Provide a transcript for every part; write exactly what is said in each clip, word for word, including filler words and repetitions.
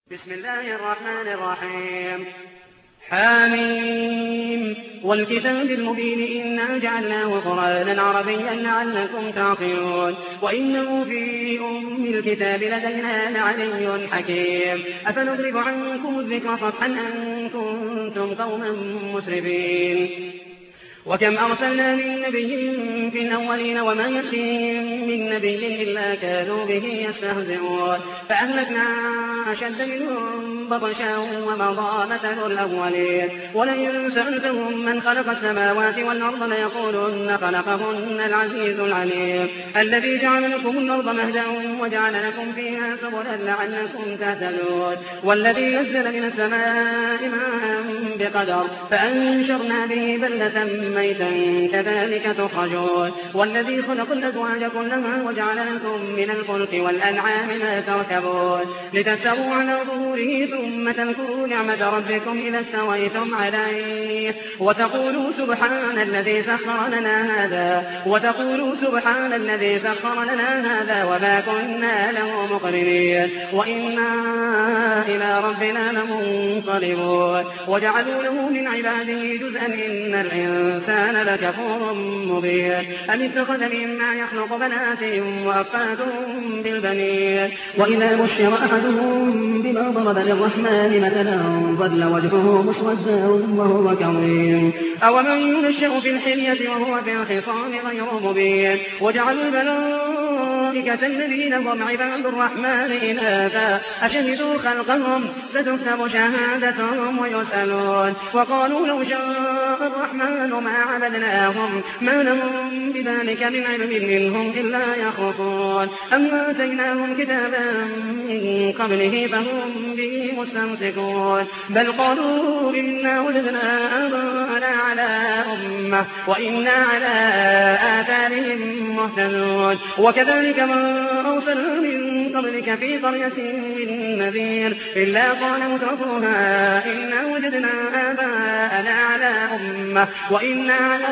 بسم الله الرحمن الرحيم. حاميم والكتاب المبين إنا جعلناه قرآنا عربيا لعلكم تعقلون وإنه في أم الكتاب لدينا لعلي حكيم أفنضرب عنكم الذكر صفحا أن كنتم قوما مسرفين وكم أرسلنا من نبي في الأولين وما يأتيهم من نبي إلا كانوا به يستهزئون فأهلكنا أشد منهم بطشا ومضى مثل الأولين ولئن سألتهم من خلق السماوات والأرض ليقولن خلقهن العزيز العليم الذي جعل لكم الأرض مهدا وجعل لكم فيها سبلا لعلكم تهتدون والذي نزل من السماء ماء بقدر فأنشرنا به بلدة ميتا كذلك تخرجون والذي خلق الأزواج كلها وجعل لكم من الفلك والأنعام ما تركبون لتستووا على ظهوره ثم تذكروا نعمة ربكم إذا استويتم عليه وتقولوا سبحان الذي سخر لنا هذا وتقولوا سبحان الذي سخر لنا هذا وما كنا له مقرنين وإنا إلى ربنا لمنقلبون وجعلوا له من عباده جزءا إن الإنسان كان لكفور مبين أم اتخذ مما يخلق بنات وأصفادهم بالبنين وإذا بشر أحدهم بما ضرب للرحمن مثلا ظل وجهه مسودا وهو كظيم أومن ينشأ في الحلية وهو في الخصام غير مبين وجعلوا الملائكة الذين هم عباد الرحمن إناثا أشهدوا خلقهم ستكتب شهادتهم ويسألون وقالوا لو شاء الرحمن ما عبدناهم ما لهم بذلك من علم منهم إلا يخرصون أم آتيناهم كتابا من قبله فهم به مستمسكون بل قالوا إنا وجدنا آباءنا على أمة وإنا على آثارهم مهتدون وكذلك ما أرسلنا من قبلك في قرية من نذير إلا قال مترفوها إنا وجدنا آباءنا على أمة وإنا على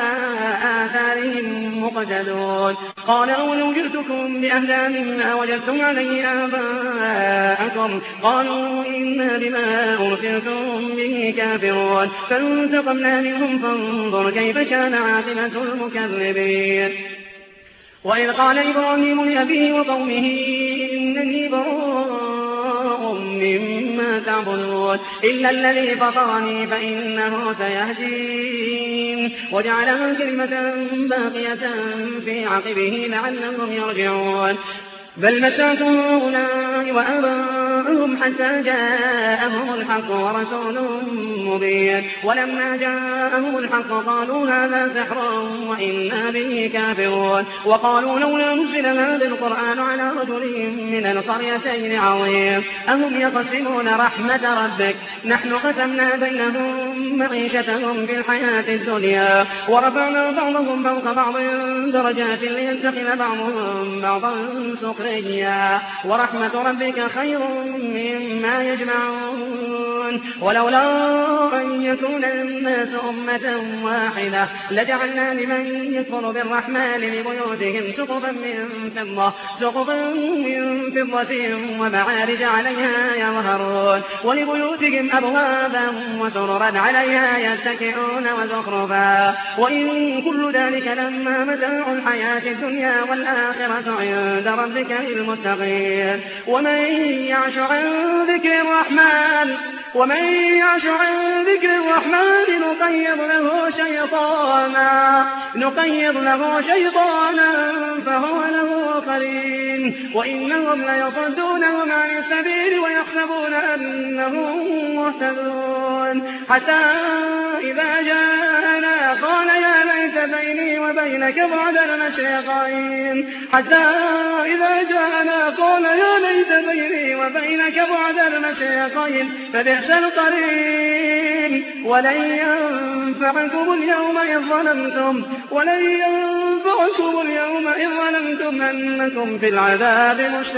آثارهم مقتدون قال أولو جئتكم بأهدى مما وجدتم عليه آباءكم قالوا إنا بما أرسلتم به كافرون فانتقمنا منهم فانظر كيف كان عاقبة المكذبين وإذ قال إبراهيم لأبيه وقومه إنني براء مما تعبدون إلا الذي فطرني فإنه سيهدين وجعلها كلمة باقية في عقبه لعلهم يرجعون بل متعت هؤلاء وآباءهم حتى جاءهم الحق ورسول مبين ولما جاءهم الحق قالوا هذا سحر وإنا به كافرون وقالوا لولا نزل هذا القرآن على رجل من القريتين عظيم أهم يقسمون رحمة ربك نحن قسمنا بينهم معيشتهم في الحياة الدنيا ورفعنا بعضهم فوق بعض درجات ليتخذ بعضهم بعضا سخريا ورحمة ربك خير مما يجمعون ولولا أن يكون الناس أمة واحدة لجعلنا لمن يكفر بالرحمن لبيوتهم سقفا من فضة سقفا من فضة ومعارج عليها يظهرون ولبيوتهم أبوابا وسررا عليها يتكئون وزخرفا وإن كل ذلك لما متاع الحياة الدنيا والآخرة عند ربك للمتقين ومن يعش عن ذكر الرحمن ومن يعش عن ذكر الرحمن نقيض له شيطانا نقيض له شيطانا فهو له قرين وإنهم ليصدونهم عن السبيل ويحسبون أنهم مهتدون حتى إذا جاءنا قال يا ليت بيني وبينك بعد المشرقين حتى إذا جاءنا قال يا ليت بيني وبينك بعد المشرقين فبئس القرين ولن ينفعكم اليوم إذ ظلمتم ولن ينفعكم اليوم إذ ظلمتم أنكم في العذاب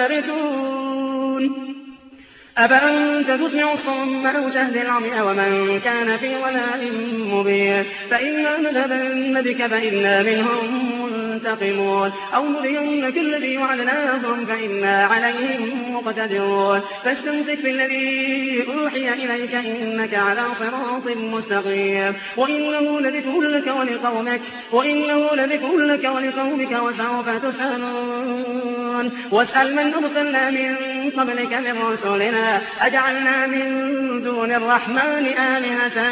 مشتركون أفأنت تسمع الصم أو تهدي العمي ومن كان في ضلال مبين فإنا نذهبن بك فإنا منهم ينتقمون أو نرينك الذي وعدناهم فإنا عليهم مقتدرون فاستمسك بالذي أوحي إليك إنك على صراط مستقيم وإنه لذكر لك ولقومك وإنه لذكر لك ولقومك وسوف تسألون واسأل من أرسلنا من قبلك من رسلنا أجعلنا من دون الرحمن آلهة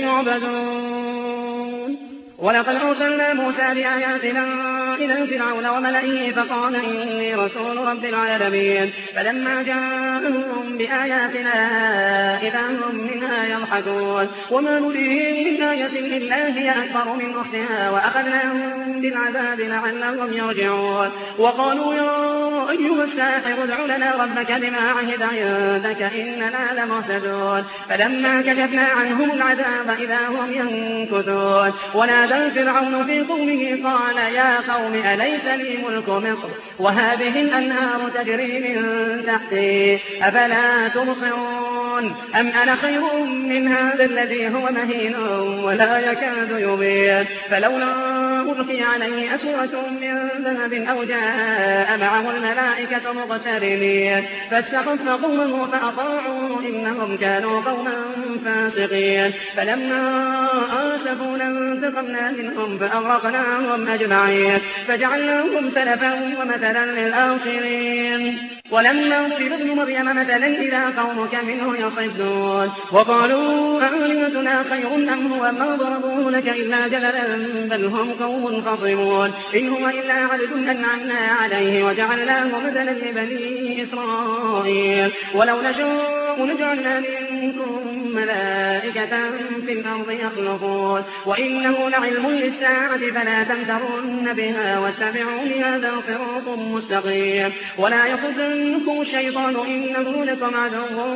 يعبدون ولقد أرسلنا موسى بآياتنا إلى فرعون وملئه فقال إني رسول رب العالمين فلما جاءهم بآياتنا إذا هم منها يضحكون وما نريهم من آية إلا هي أكبر من أختها وأخذناهم بالعذاب لعلهم يرجعون وقالوا يا أيها الساحر ادع لنا ربك بما عهد عندك إننا لمهتدون فلما كشفنا عنهم العذاب إذا هم ينكثون ونادى فرعون في قومه قال يا قوم أليس لي ملك مصر وهذه الأنهار تجري من تحتي أفلا تبصرون أم أنا خير من هذا الذي هو مهين ولا يكاد يبين فلولا ألقي عليه أسورة من ذهب أو جاء معه الملائكة مقترنين فاستخف قومه فأطاعوه إنهم كانوا قوما فاسقين فلما آسفونا انتقمنا منهم فأغرقناهم أجمعين فجعلناهم سلفا ومثلا للآخرين ولما ضرب ابن مريم مثلا إذا قومك منه يصدون وقالوا آلهتنا خير أم هو ما ضربوه لك إلا جدلا بل هم قوم خصمون إن هو إلا عبد أنعمنا عليه وجعلناه مثلا لبني إسرائيل ولو نشاء لجعلنا منكم ملائكة في الأرض يخلقون وإنه لعلم للساعة فلا تمترن بها واتبعون هذا صراط مستقيم ولا يصدنكم الشيطان إنه لكم عدو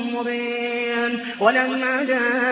مبين ولما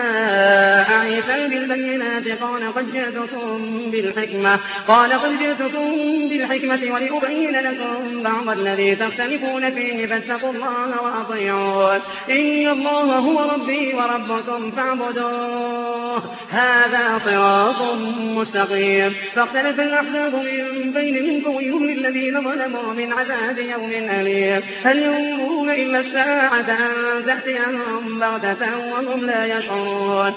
جاء عيسى بالبينات قال قد جئتكم بالحكمة قال قد جئتكم بالحكمة ولأبين لكم بعض الذي تختلفون فيه فاتقوا الله وأطيعون إن الله هو ربي وربكم فاعبدوه هذا صراط مستقيم فاختلف الأحزاب من بينهم فويل للذين ظلموا من عذاب يوم أليم هل ينظرون إلا الساعة أن تأتيهم بغتة وهم لا يشعرون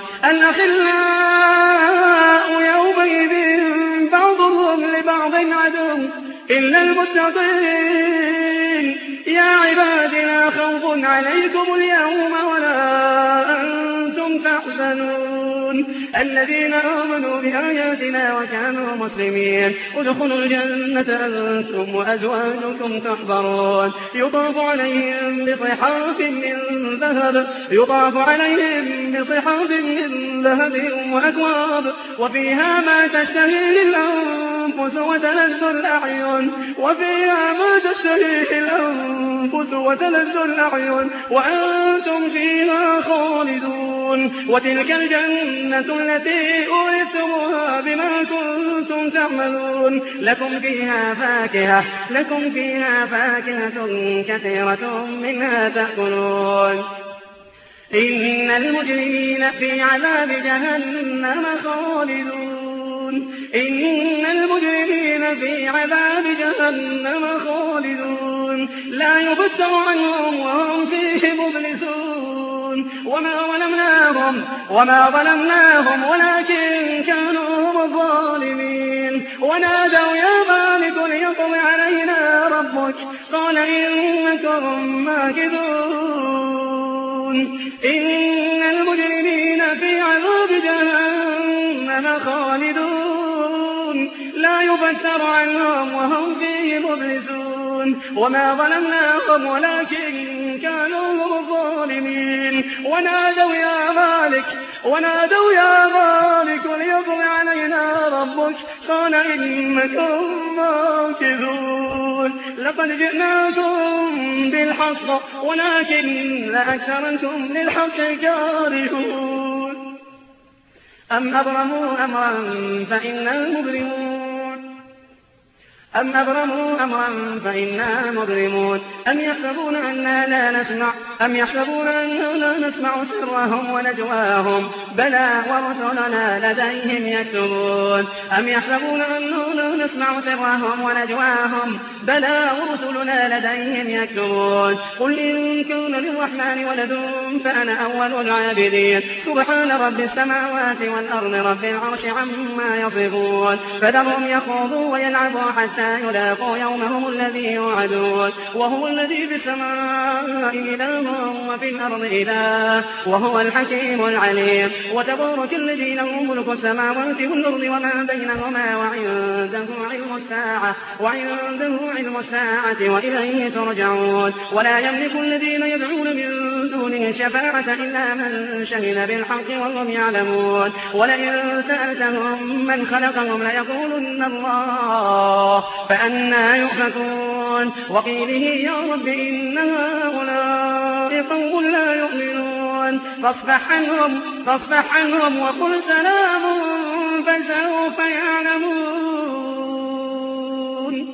الأخلاء يومئذ بعضهم لبعض عدو إلا المتقين يا عباد لا خوف عليكم اليوم ولا أنتم تحزنون الذين آمنوا بآياتنا وكانوا مسلمين ادخلوا الجنة أنتم وأزواجكم تحبرون يطاف عليهم بصحاف من ذهب يطاف عليهم بصحاف من ذهب وأكواب وفيها ما تشتهي الأنفس وتلذ الأعين وفيها ما تشتهي الأنفس وتلذ الأعين وأنتم فيها خالدون وتلك الجنة التي أورثتموها بما كنتم تعملون لكم فيها فاكهة لكم فيها فاكهة كثيرة منها تأكلون إن المجرمين في عذاب جهنم خالدون إن المجرمين في عذاب جهنم خالدون لا يفتر عنهم وهم فيه مبلسون وما ظلمناهم وما ظلمناهم ولكن كانوا هم الظالمين ونادوا يا مالك ليقض علينا ربك قال إنكم ماكثون إن المجرمين في عذاب جهنم خالدون لا يفتر عنهم وهم فيه مبلسون وما ظلمناهم ولكن كانوا هم الظالمين ونادوا يا مالك ونادوا يا مالك ليقض علينا ربك قال إنكم ماكثون لقد جئناكم بالحق ولكن أكثركم للحق كارهون أم أبرموا أمرا فإنا مبرمون أم أبرموا أمرا فإنا مبرمون أم يحسبون أننا لا نسمع أم يحسبون أننا لا نسمع سرهم ونجواهم بلى ورسلنا لديهم يكتبون أم يحسبون أننا لا نسمع سرهم ونجواهم بلى ورسلنا لديهم يكتبون قل إن كان للرحمن ولد فأنا أول العابدين سبحان رب السماوات والأرض رب العرش عما يصفون فذرهم يخوضوا ويلعبوا حتى يلاقوا يومهم الذي يوعدون وهو الذي في السماء إله وفي الأرض إله وهو الحكيم العليم وتبارك الذي له ملك السماوات والأرض وما بينهما وعنده علم الساعة وعنده علم الساعة وإليه ترجعون ولا يملك الذين يدعون من دونه شفاعة إلا من شهد بالحق وهم يعلمون ولئن سألتهم من خلقهم ليقولن الله فأنى يؤفكون وقيله يا رب إن هؤلاء قوم لا يؤمنون فاصفح عنهم, فاصفح عنهم وقل سلام فسوف يعلمون.